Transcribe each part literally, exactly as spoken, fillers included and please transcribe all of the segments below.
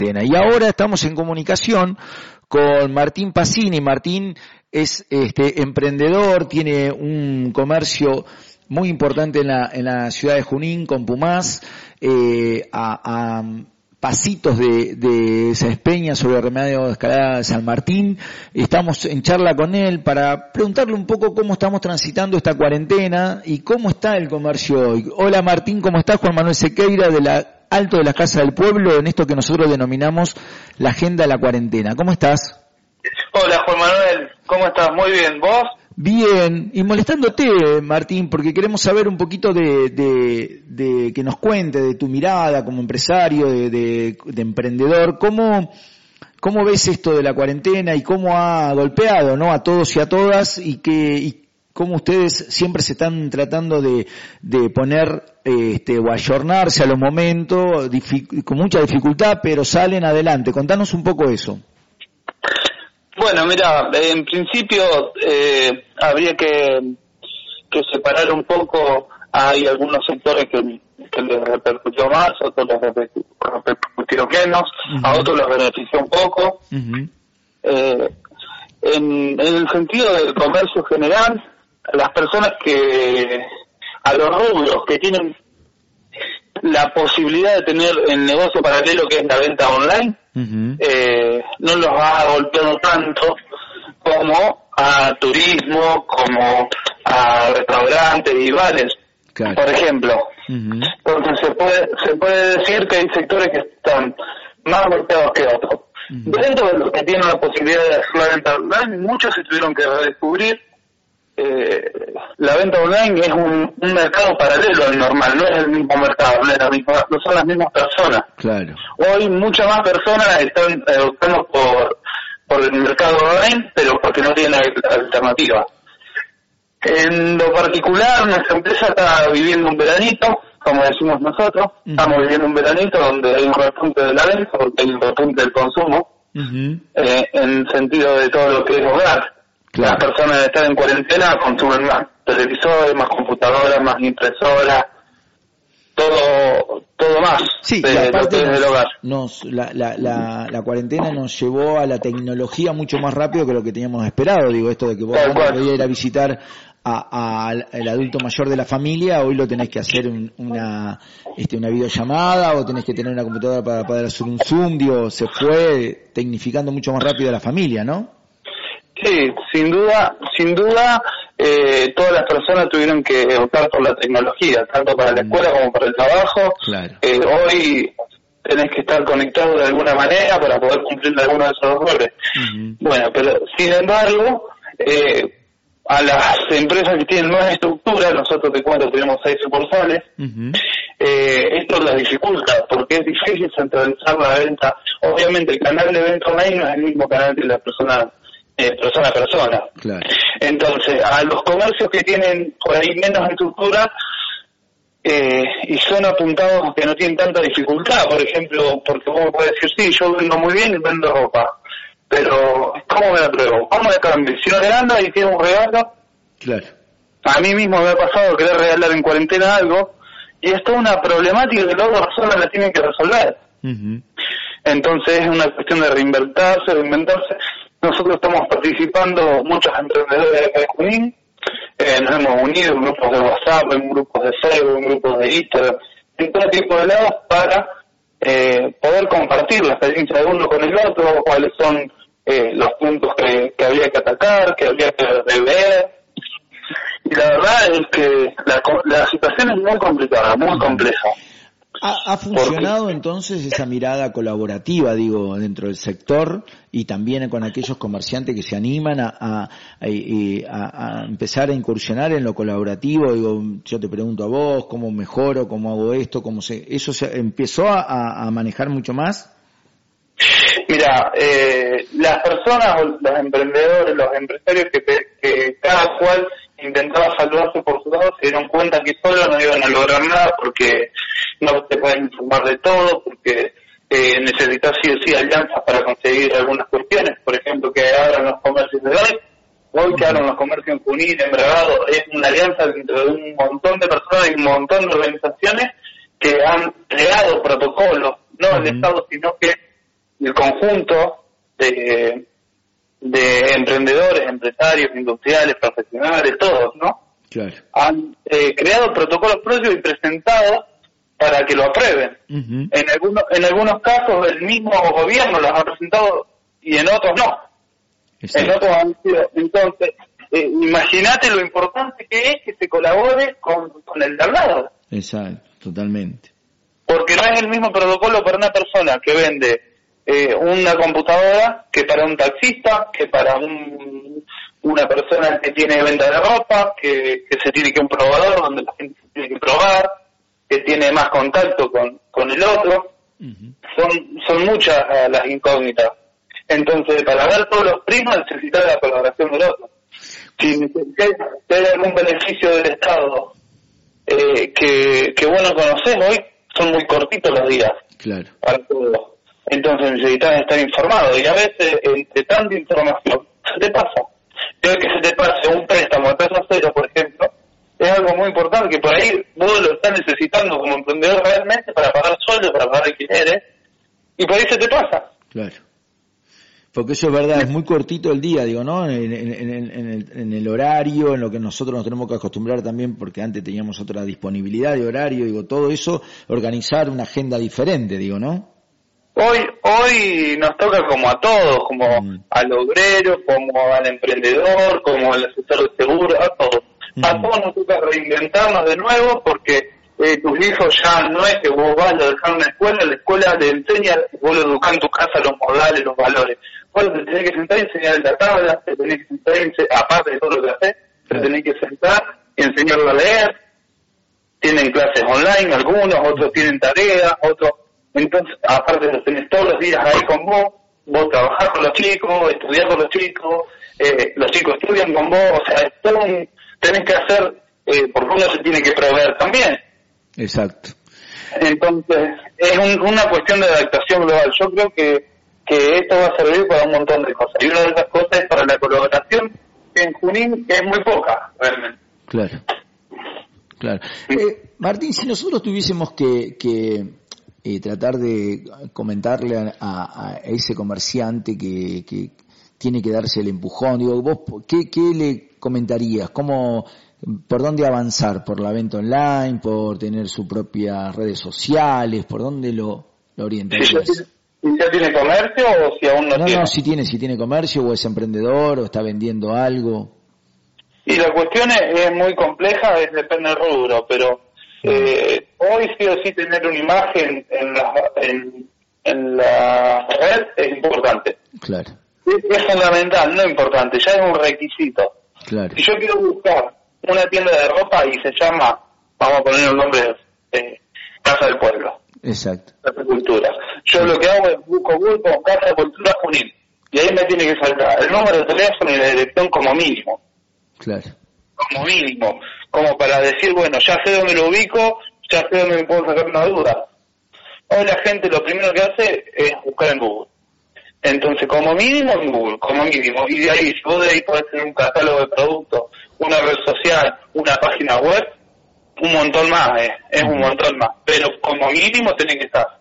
Y ahora estamos en comunicación con Martín Pasini. Martín es este emprendedor, tiene un comercio muy importante en la, en la ciudad de Junín, con Pumás, eh, a, a pasitos de, de Sáenz Peña sobre Remedio de Escalada de San Martín. Estamos en charla con él para preguntarle un poco cómo estamos transitando esta cuarentena y cómo está el comercio hoy. Hola Martín, ¿cómo estás? Juan Manuel Sequeira de la Alto de las Casas del Pueblo, en esto que nosotros denominamos la agenda de la cuarentena. ¿Cómo estás? Hola Juan Manuel, ¿cómo estás? Muy bien, ¿vos? Bien, y molestándote, Martín, porque queremos saber un poquito de, de, de que nos cuente de tu mirada como empresario, de, de, de emprendedor, cómo, cómo ves esto de la cuarentena y cómo ha golpeado, ¿no?, a todos y a todas, y que y cómo ustedes siempre se están tratando de, de poner este, o ayornarse a los momentos dific- con mucha dificultad, pero salen adelante. Contanos un poco eso. Bueno, mira, en principio eh, habría que, que separar un poco. Hay algunos sectores que, que les repercutió más, otros les repercutió menos, uh-huh. A otros los benefició un poco. Uh-huh. Eh, en, en el sentido del comercio general, las personas que, a los rubros que tienen la posibilidad de tener el negocio paralelo que es la venta online, uh-huh. eh, no los ha golpeado tanto como a turismo, como a restaurantes y bares, claro. Por ejemplo. Uh-huh. Entonces se puede se puede decir que hay sectores que están más golpeados que otros. Uh-huh. Dentro de los que tienen la posibilidad de hacer la venta online, muchos se tuvieron que redescubrir. Eh, la venta online es un, un mercado paralelo al normal, no es el mismo mercado, no, es la misma, no son las mismas personas. Claro. Hoy muchas más personas están optando por, por el mercado online, pero porque no tienen alternativa. En lo particular, nuestra empresa está viviendo un veranito, como decimos nosotros, uh-huh. Estamos viviendo un veranito donde hay un repunte de la venta, porque hay un repunte del consumo, uh-huh. eh, en sentido de todo lo que es hogar. Claro. Las personas que están en cuarentena consumen más televisores, más computadoras, más impresoras, todo todo más sí, de lo que es del hogar. Nos, la, la, la, la cuarentena nos llevó a la tecnología mucho más rápido que lo que teníamos esperado. Digo, esto de que vos no podías ir a visitar a, a, al adulto mayor de la familia, hoy lo tenés que hacer un, una este, una videollamada o tenés que tener una computadora para poder hacer un Zoom. Digo, se fue tecnificando mucho más rápido la familia, ¿no? Sí, sin duda, sin duda, eh, todas las personas tuvieron que optar por la tecnología, tanto para la escuela como para el trabajo. Claro. Eh, hoy tenés que estar conectado de alguna manera para poder cumplir alguno de esos roles. Uh-huh. Bueno, pero sin embargo, eh, a las empresas que tienen más estructura, nosotros te cuento, tenemos seis sucursales, uh-huh. eh, esto las dificulta, porque es difícil centralizar la venta. Obviamente el canal de venta online no es el mismo canal que la persona Eh, persona a persona. Claro. Entonces, a los comercios que tienen por ahí menos estructura eh, y son apuntados que no tienen tanta dificultad, por ejemplo, porque vos podés decir, sí, yo vendo muy bien y vendo ropa, pero ¿cómo me la pruebo? ¿Cómo me cambio? Si no le anda y tiene un regalo, claro. A mí mismo me ha pasado querer regalar en cuarentena algo y es toda una problemática que la otra persona la tiene que resolver. Uh-huh. Entonces es una cuestión de reinventarse, reinventarse. Nosotros estamos participando, muchos emprendedores de Junín, eh, nos hemos unido en grupos de WhatsApp, en grupos de Facebook, en grupos de Instagram, en todo tipo de lados para eh, poder compartir la experiencia de uno con el otro, cuáles son eh, los puntos que, que había que atacar, que había que rever. Y la verdad es que la, la situación es muy complicada, muy compleja. ¿Ha, ha funcionado Porque... entonces esa mirada colaborativa, digo, dentro del sector y también con aquellos comerciantes que se animan a, a, a, a empezar a incursionar en lo colaborativo? Digo, yo te pregunto a vos, ¿cómo mejoro? ¿Cómo hago esto? ¿Cómo se, ¿Eso se empezó a, a manejar mucho más? Mira, eh, las personas, los emprendedores, los empresarios que, que cada cual intentaba salvarse por su lado, se dieron cuenta que solo no iban a lograr nada porque no te pueden informar de todo, porque eh, necesitas sí o sí alianzas para conseguir algunas cuestiones. Por ejemplo, que abran los comercios de hoy, hoy que abran los comercios en Junín, en Bragado, es una alianza dentro de un montón de personas y un montón de organizaciones que han creado protocolos, no el Estado, sino que el conjunto de, de emprendedores, empresarios, industriales, profesionales, todos, ¿no? Claro. Han eh, creado protocolos propios y presentado para que lo aprueben. Uh-huh. En algunos en algunos casos el mismo gobierno los ha presentado y en otros no. Exacto. En otros han sido. Entonces, eh, imagínate lo importante que es que se colabore con, con el de al lado. Exacto, totalmente. Porque no es el mismo protocolo para una persona que vende eh, una computadora que para un taxista, que para un, una persona que tiene venta de ropa, que, que se tiene que un probador donde la gente se tiene que probar, que tiene más contacto con, con el otro. Uh-huh. Son son muchas uh, las incógnitas. Entonces, para ver todos los primos necesitas la colaboración del otro. Si, si hay algún beneficio del Estado eh, que, que vos no conocés hoy, son muy cortitos los días. Claro. Para todo. Entonces necesitas estar informado. Y a veces, entre tanta información, se te pasa. Creo que se te pase un préstamo a tasa cero, por ejemplo, es algo muy importante, que por ahí vos lo estás necesitando como emprendedor realmente para pagar sueldos, para pagar alquileres, y por ahí se te pasa. Claro. Porque eso es verdad, es muy cortito el día, digo, ¿no? En, en, en, en, el, en el horario, en lo que nosotros nos tenemos que acostumbrar también, porque antes teníamos otra disponibilidad de horario, digo, todo eso, organizar una agenda diferente, digo, ¿no? Hoy hoy nos toca como a todos, como mm. al obrero, como al emprendedor, como al asesor de seguro, a todos. Mm. A todos nos toca reinventarnos de nuevo porque eh, tus hijos ya no es que vos vas a dejar una escuela, la escuela te enseña, vos lo educás en tu casa los modales, los valores. Vos te tenés que sentar y enseñar en la tabla, te tenés que sentar, y, aparte de todo lo que haces, te tenés que sentar y enseñarlo a leer. Tienen clases online algunos, otros tienen tareas, otros... Entonces, aparte los tenés todos los días ahí con vos, vos trabajás con los chicos, estudiás con los chicos, eh, los chicos estudian con vos, o sea, es todo un, tenés que hacer, eh, porque uno se tiene que proveer también. Exacto. Entonces, es un, una cuestión de adaptación global. Yo creo que, que esto va a servir para un montón de cosas. Y una de esas cosas es para la colaboración, que en Junín es muy poca, realmente. Claro. Claro. Eh, Martín, si nosotros tuviésemos que... que Eh, tratar de comentarle a, a, a ese comerciante que, que tiene que darse el empujón, digo, vos, ¿qué, qué le comentarías? ¿Cómo, por dónde avanzar? ¿Por la venta online? ¿Por tener sus propias redes sociales? ¿Por dónde lo, lo orientarías? ¿Si ya, tiene, ¿Ya tiene comercio o si aún no, no tiene? No, si tiene, si tiene comercio o es emprendedor o está vendiendo algo. Y la cuestión es, es muy compleja, es depende del rubro, pero Eh, hoy sí o sí tener una imagen en la, en, en la red es importante. Claro. Es, es fundamental, no importante, ya es un requisito. Claro. Si yo quiero buscar una tienda de ropa y se llama, vamos a poner un nombre, eh, Casa del Pueblo. Exacto. Casa de Cultura. Yo sí. Lo que hago es busco Google con Casa de Cultura Junín. Y ahí me tiene que saltar el número de teléfono y la dirección como mínimo. Claro. Como mínimo, como para decir, bueno, ya sé dónde lo ubico, ya sé dónde me puedo sacar una duda. Hoy la gente lo primero que hace es buscar en Google. Entonces, como mínimo en Google, como mínimo. Y de ahí, si vos de ahí podés tener un catálogo de productos, una red social, una página web, un montón más, eh, es un montón más. Pero como mínimo tenés que estar.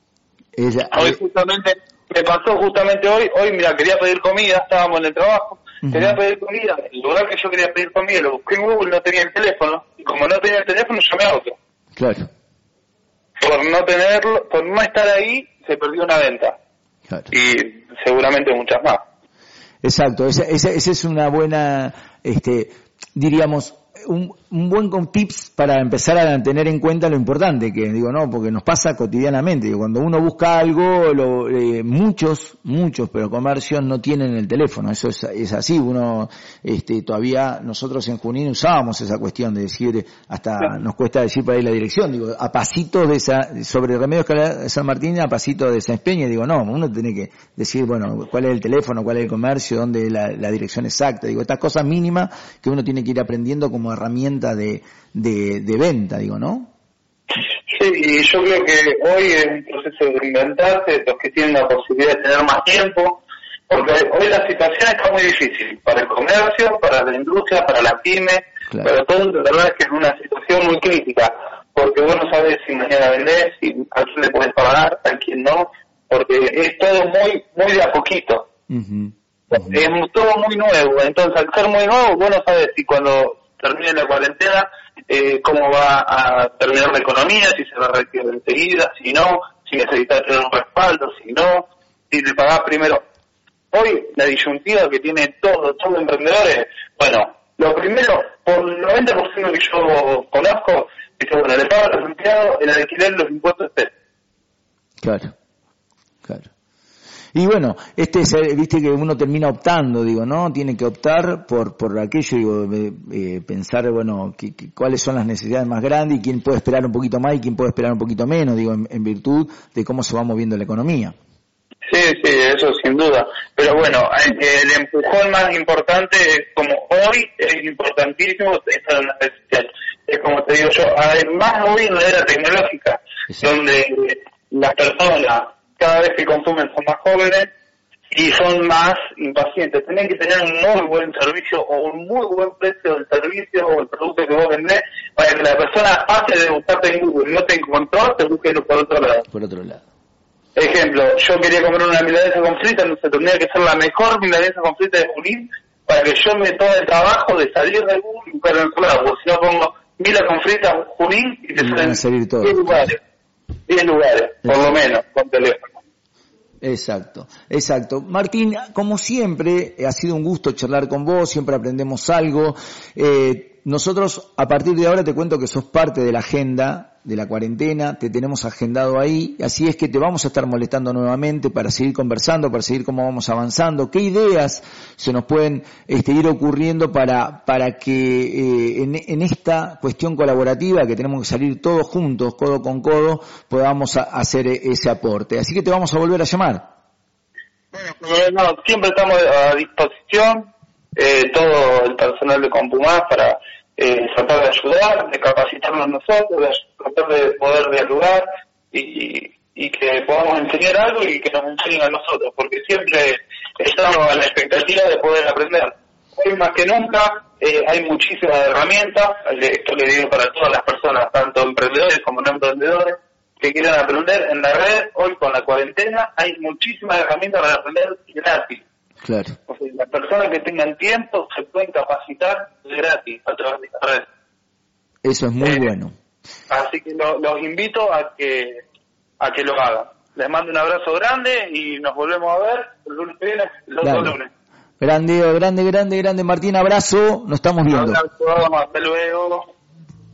Ella, hoy eh... justamente, me pasó justamente hoy, hoy mira, quería pedir comida, estábamos en el trabajo, uh-huh. Quería pedir comida, el lugar que yo quería pedir comida lo busqué en Google, no tenía el teléfono, y como no tenía el teléfono llamé a otro. Claro. Por no tenerlo, por no estar ahí, se perdió una venta. Claro. Y seguramente muchas más. Exacto, esa, esa, esa es una buena, este, diríamos, un, un buen con tips para empezar a tener en cuenta lo importante, que digo, no, porque nos pasa cotidianamente, digo, cuando uno busca algo, lo, eh, muchos, muchos, pero comercios no tienen el teléfono, eso es, es así, uno, este, todavía nosotros en Junín usábamos esa cuestión de decir, hasta sí. Nos cuesta decir por ahí la dirección, digo, a pasitos de esa, sobre Remedios de San Martín, a pasitos de San Peña, digo, no, uno tiene que decir, bueno, cuál es el teléfono, cuál es el comercio, dónde es la, la dirección exacta, digo, estas cosas mínimas que uno tiene que ir aprendiendo como herramienta de, de, de venta, digo, ¿no? Sí, y yo creo que hoy es un proceso de reinventarse, los que tienen la posibilidad de tener más tiempo, porque hoy la situación está muy difícil, para el comercio, para la industria, para la pyme, claro. Pero todo, la verdad es que es una situación muy crítica, porque vos no sabes si mañana vendés, si a quién le podés pagar, a quién no, porque es todo muy muy de a poquito. Uh-huh. Uh-huh. Es todo muy nuevo, entonces al ser muy nuevo, vos no sabes si cuando termine la cuarentena, eh, cómo va a terminar la economía, si se va a reactivar enseguida, si no, si necesitas tener un respaldo, si no, si le pagás primero. Hoy la disyuntiva que tiene todo, todos los emprendedores, bueno, lo primero, por el noventa por ciento que yo conozco, dice, bueno, le pago a los empleados, el alquiler, los impuestos, etcétera. Claro, claro. Y bueno, este es, viste que uno termina optando, digo, ¿no? Tiene que optar por por aquello, digo, eh, eh, pensar, bueno, que, que, cuáles son las necesidades más grandes y quién puede esperar un poquito más y quién puede esperar un poquito menos, digo, en, en virtud de cómo se va moviendo la economía. Sí, sí, eso sin duda. Pero bueno, el, el empujón más importante es como hoy es importantísimo estar en la red social. Es como te digo yo, además hoy en la era tecnológica, exacto, donde las personas cada vez que consumen son más jóvenes y son más impacientes. Tienen que tener un muy buen servicio o un muy buen precio del servicio o el producto que vos vendés para que la persona pase de buscarte en Google y no te encontró, te busque por otro lado. Por otro lado. Ejemplo, yo quería comer una milanesa con frita, entonces tendría que ser la mejor milanesa con frita de Junín para que yo me tome el trabajo de salir de Google y buscar en otro lado. Porque si no pongo mila con frita Junín y te salen diez lugares. diez lugares, por lo menos, con teléfono. Exacto, exacto. Martín, como siempre, ha sido un gusto charlar con vos, siempre aprendemos algo. Eh, nosotros, a partir de ahora, te cuento que sos parte de la agenda de la cuarentena, te tenemos agendado ahí, así es que te vamos a estar molestando nuevamente para seguir conversando, para seguir cómo vamos avanzando, qué ideas se nos pueden este, ir ocurriendo para para que eh, en, en esta cuestión colaborativa, que tenemos que salir todos juntos, codo con codo, podamos a, hacer ese aporte. Así que te vamos a volver a llamar. Bueno, no, siempre estamos a disposición, eh, todo el personal de Compumás para Eh, tratar de ayudar, de capacitarnos nosotros, de tratar de poder dialogar y, y que podamos enseñar algo y que nos enseñen a nosotros, porque siempre estamos a la expectativa de poder aprender. Hoy más que nunca eh, hay muchísimas herramientas, esto le digo para todas las personas, tanto emprendedores como no emprendedores, que quieran aprender en la red. Hoy con la cuarentena hay muchísimas herramientas para aprender gratis. Claro. O sea, las personas que tengan tiempo se pueden capacitar gratis a través de esta red. Eso es muy eh, bueno. Así que lo, los invito a que a que lo hagan. Les mando un abrazo grande y nos volvemos a ver el lunes que viene, los dos lunes. Grande, grande, grande, grande, Martín, abrazo, nos estamos viendo. Un abrazo, hasta luego.